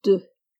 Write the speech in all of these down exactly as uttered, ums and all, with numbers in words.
deux.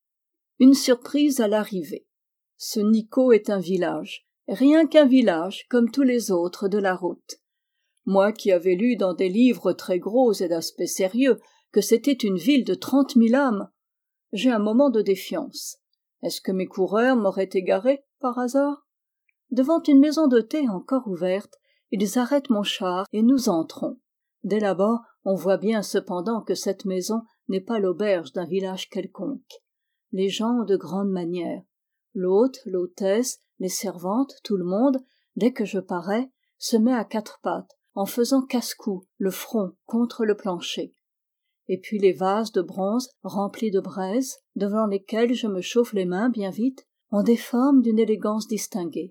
Une surprise à l'arrivée. Ce Nikko est un village, rien qu'un village comme tous les autres de la route. Moi qui avais lu dans des livres très gros et d'aspect sérieux que c'était une ville de trente mille âmes, j'ai un moment de défiance. Est-ce que mes coureurs m'auraient égaré, par hasard? Devant une maison de thé encore ouverte, ils arrêtent mon char et nous entrons. Dès là-bas, on voit bien cependant que cette maison n'est pas l'auberge d'un village quelconque. Les gens ont de grandes manières. L'hôte, l'hôtesse, les servantes, tout le monde, dès que je parais, se met à quatre pattes, en faisant casse-cou, le front contre le plancher. Et puis les vases de bronze remplis de braises, devant lesquels je me chauffe les mains bien vite, ont des formes d'une élégance distinguée.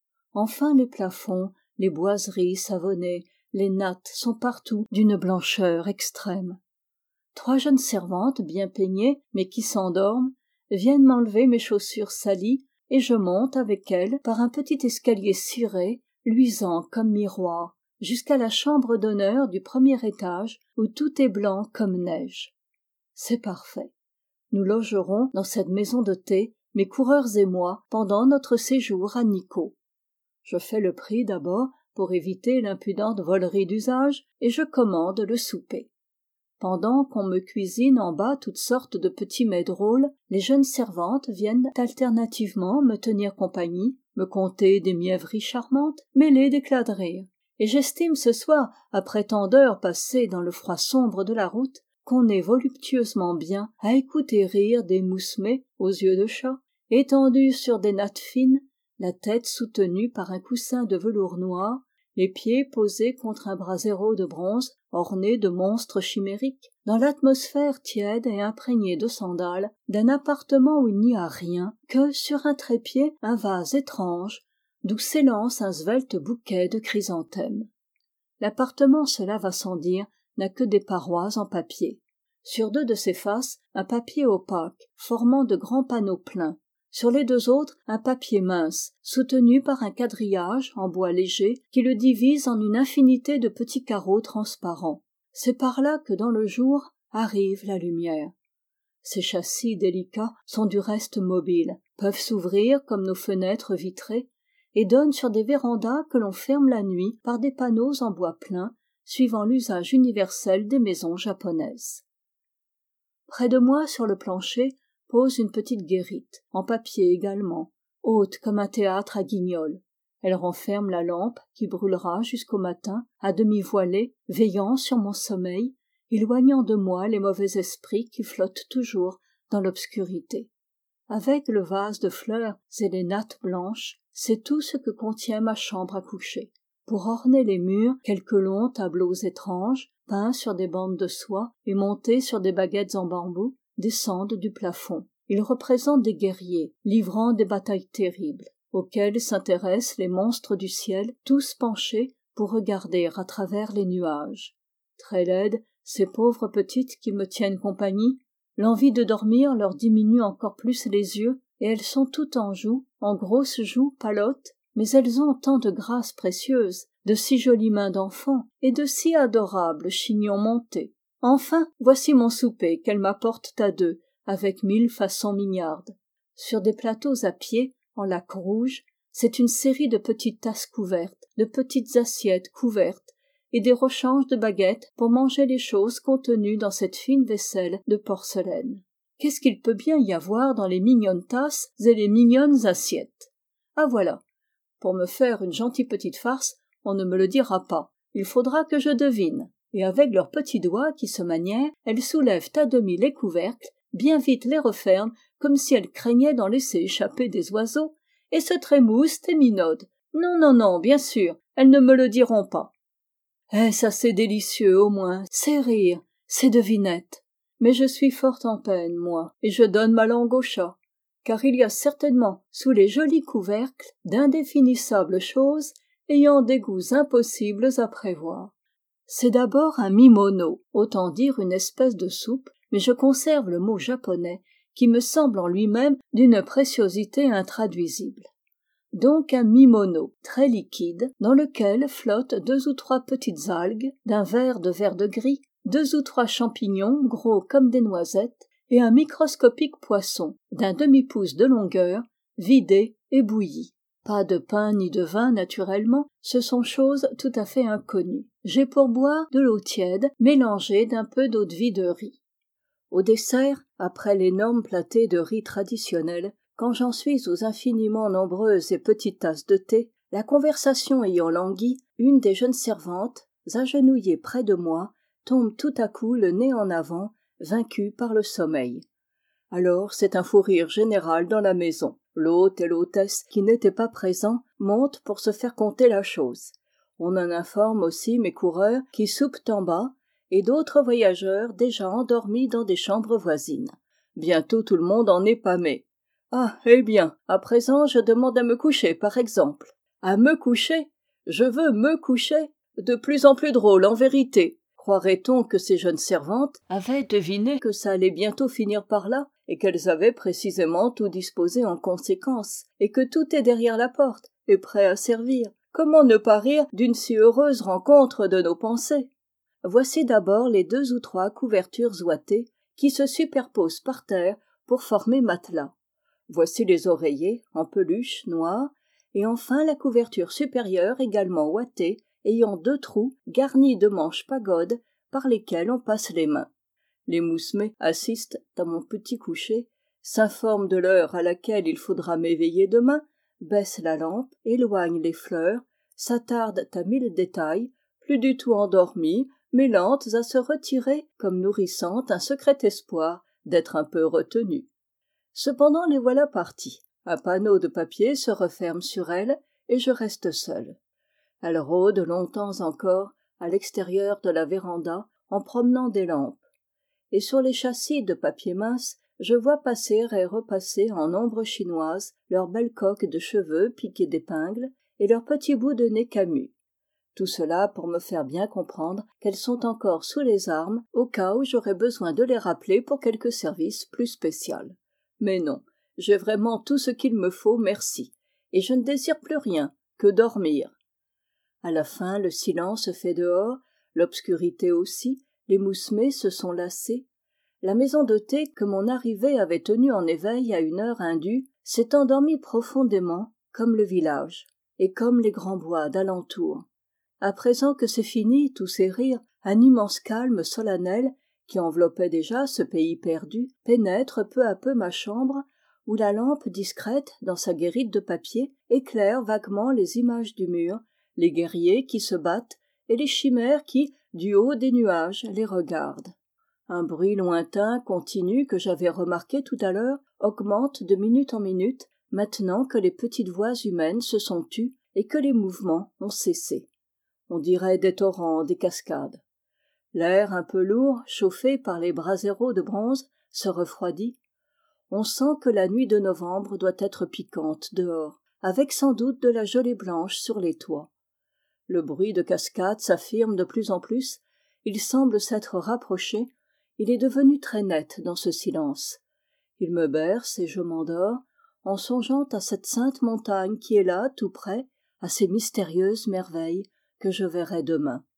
Enfin les plafonds, les boiseries savonnées, les nattes sont partout d'une blancheur extrême. Trois jeunes servantes bien peignées, mais qui s'endorment, viennent m'enlever mes chaussures salies, et je monte avec elles par un petit escalier ciré, luisant comme miroir, jusqu'à la chambre d'honneur du premier étage, où tout est blanc comme neige. C'est parfait. Nous logerons dans cette maison de thé, mes coureurs et moi, pendant notre séjour à Nikko. Je fais le prix d'abord, pour éviter l'impudente volerie d'usage, et je commande le souper. Pendant qu'on me cuisine en bas toutes sortes de petits mets drôles, les jeunes servantes viennent alternativement me tenir compagnie, me conter des mièvreries charmantes, mêlées d'éclats de rire. Et j'estime ce soir, après tant d'heures passées dans le froid sombre de la route, qu'on est voluptueusement bien à écouter rire des moussemets aux yeux de chat, étendus sur des nattes fines, la tête soutenue par un coussin de velours noir, les pieds posés contre un brasero de bronze orné de monstres chimériques, dans l'atmosphère tiède et imprégnée de sandales d'un appartement où il n'y a rien que, sur un trépied, un vase étrange, d'où s'élance un svelte bouquet de chrysanthèmes. L'appartement, cela va sans dire, n'a que des parois en papier. Sur deux de ses faces, un papier opaque, formant de grands panneaux pleins. Sur les deux autres, un papier mince, soutenu par un quadrillage en bois léger qui le divise en une infinité de petits carreaux transparents. C'est par là que dans le jour arrive la lumière. Ces châssis délicats sont du reste mobiles, peuvent s'ouvrir comme nos fenêtres vitrées et donnent sur des vérandas que l'on ferme la nuit par des panneaux en bois plein, suivant l'usage universel des maisons japonaises. Près de moi, sur le plancher, pose une petite guérite, en papier également, haute comme un théâtre à guignol. Elle renferme la lampe qui brûlera jusqu'au matin, à demi voilée, veillant sur mon sommeil, éloignant de moi les mauvais esprits qui flottent toujours dans l'obscurité. Avec le vase de fleurs et les nattes blanches, c'est tout ce que contient ma chambre à coucher. Pour orner les murs, quelques longs tableaux étranges, peints sur des bandes de soie et montés sur des baguettes en bambou, descendent du plafond. Ils représentent des guerriers, livrant des batailles terribles, auxquelles s'intéressent les monstres du ciel, tous penchés pour regarder à travers les nuages. Très laides, ces pauvres petites qui me tiennent compagnie, l'envie de dormir leur diminue encore plus les yeux, et elles sont toutes en joues, en grosses joues palottes, mais elles ont tant de grâces précieuses, de si jolies mains d'enfants, et de si adorables chignons montés. Enfin, voici mon souper qu'elles m'apportent à deux, avec mille façons mignardes. Sur des plateaux à pied, en laque rouge, c'est une série de petites tasses couvertes, de petites assiettes couvertes, et des rechanges de baguettes pour manger les choses contenues dans cette fine vaisselle de porcelaine. Qu'est-ce qu'il peut bien y avoir dans les mignonnes tasses et les mignonnes assiettes? Ah voilà. Pour me faire une gentille petite farce, on ne me le dira pas. Il faudra que je devine. Et avec leurs petits doigts qui se manièrent, elles soulèvent à demi les couvercles, bien vite les referment, comme si elles craignaient d'en laisser échapper des oiseaux, et se trémoussent et minaudent. Non, non, non, bien sûr, elles ne me le diront pas. Est-ce assez délicieux, au moins, ces rires, ces devinettes? Mais je suis fort en peine, moi, et je donne ma langue au chat, car il y a certainement, sous les jolis couvercles, d'indéfinissables choses ayant des goûts impossibles à prévoir. C'est d'abord un mimono, autant dire une espèce de soupe, mais je conserve le mot japonais, qui me semble en lui-même d'une préciosité intraduisible. Donc un mimono très liquide, dans lequel flottent deux ou trois petites algues, d'un vert de vert de gris, deux ou trois champignons gros comme des noisettes, et un microscopique poisson d'un demi-pouce de longueur, vidé et bouilli. Pas de pain ni de vin, naturellement, ce sont choses tout à fait inconnues. J'ai pour boire de l'eau tiède mélangée d'un peu d'eau-de-vie de riz. Au dessert, après l'énorme platée de riz traditionnel, quand j'en suis aux infiniment nombreuses et petites tasses de thé, la conversation ayant langui, une des jeunes servantes, agenouillée près de moi, tombe tout à coup le nez en avant, vaincue par le sommeil. Alors c'est un fou rire général dans la maison. L'hôte et l'hôtesse, qui n'étaient pas présents, montent pour se faire conter la chose. On en informe aussi mes coureurs qui soupent en bas, et d'autres voyageurs déjà endormis dans des chambres voisines. Bientôt tout le monde en est pâmé. Ah, eh bien, à présent je demande à me coucher, par exemple. À me coucher? Je veux me coucher? De plus en plus drôle, en vérité. Croirait-on que ces jeunes servantes avaient deviné que ça allait bientôt finir par là, et qu'elles avaient précisément tout disposé en conséquence, et que tout est derrière la porte, et prêt à servir? Comment ne pas rire d'une si heureuse rencontre de nos pensées? Voici d'abord les deux ou trois couvertures ouatées qui se superposent par terre pour former matelas. Voici les oreillers, en peluche noire, et enfin la couverture supérieure également ouatée, ayant deux trous garnis de manches pagodes par lesquels on passe les mains. Les moussemets assistent à mon petit coucher, s'informent de l'heure à laquelle il faudra m'éveiller demain, baissent la lampe, éloignent les fleurs, s'attardent à mille détails, plus du tout endormies, mais lentes à se retirer comme nourrissant un secret espoir d'être un peu retenues. Cependant les voilà parties. Un panneau de papier se referme sur elles et je reste seul. Elles rôdent longtemps encore à l'extérieur de la véranda en promenant des lampes. Et sur les châssis de papier mince, je vois passer et repasser en ombre chinoise leurs belles coques de cheveux piquées d'épingles et leurs petits bouts de nez camus. Tout cela pour me faire bien comprendre qu'elles sont encore sous les armes au cas où j'aurais besoin de les rappeler pour quelque service plus spécial. Mais non, j'ai vraiment tout ce qu'il me faut, merci, et je ne désire plus rien que dormir. À la fin, le silence fait dehors, l'obscurité aussi, les moussemets se sont lassés. La maison de thé que mon arrivée avait tenue en éveil à une heure indue s'est endormie profondément, comme le village, et comme les grands bois d'alentour. À présent que c'est fini tous ces rires, un immense calme solennel, qui enveloppait déjà ce pays perdu, pénètre peu à peu ma chambre, où la lampe discrète, dans sa guérite de papier, éclaire vaguement les images du mur, les guerriers qui se battent et les chimères qui, du haut des nuages, les regardent. Un bruit lointain, continu, que j'avais remarqué tout à l'heure, augmente de minute en minute, maintenant que les petites voix humaines se sont tues et que les mouvements ont cessé. On dirait des torrents, des cascades. L'air un peu lourd, chauffé par les braseros de bronze, se refroidit. On sent que la nuit de novembre doit être piquante dehors, avec sans doute de la gelée blanche sur les toits. Le bruit de cascade s'affirme de plus en plus, il semble s'être rapproché, il est devenu très net dans ce silence. Il me berce et je m'endors, en songeant à cette sainte montagne qui est là, tout près, à ces mystérieuses merveilles que je verrai demain.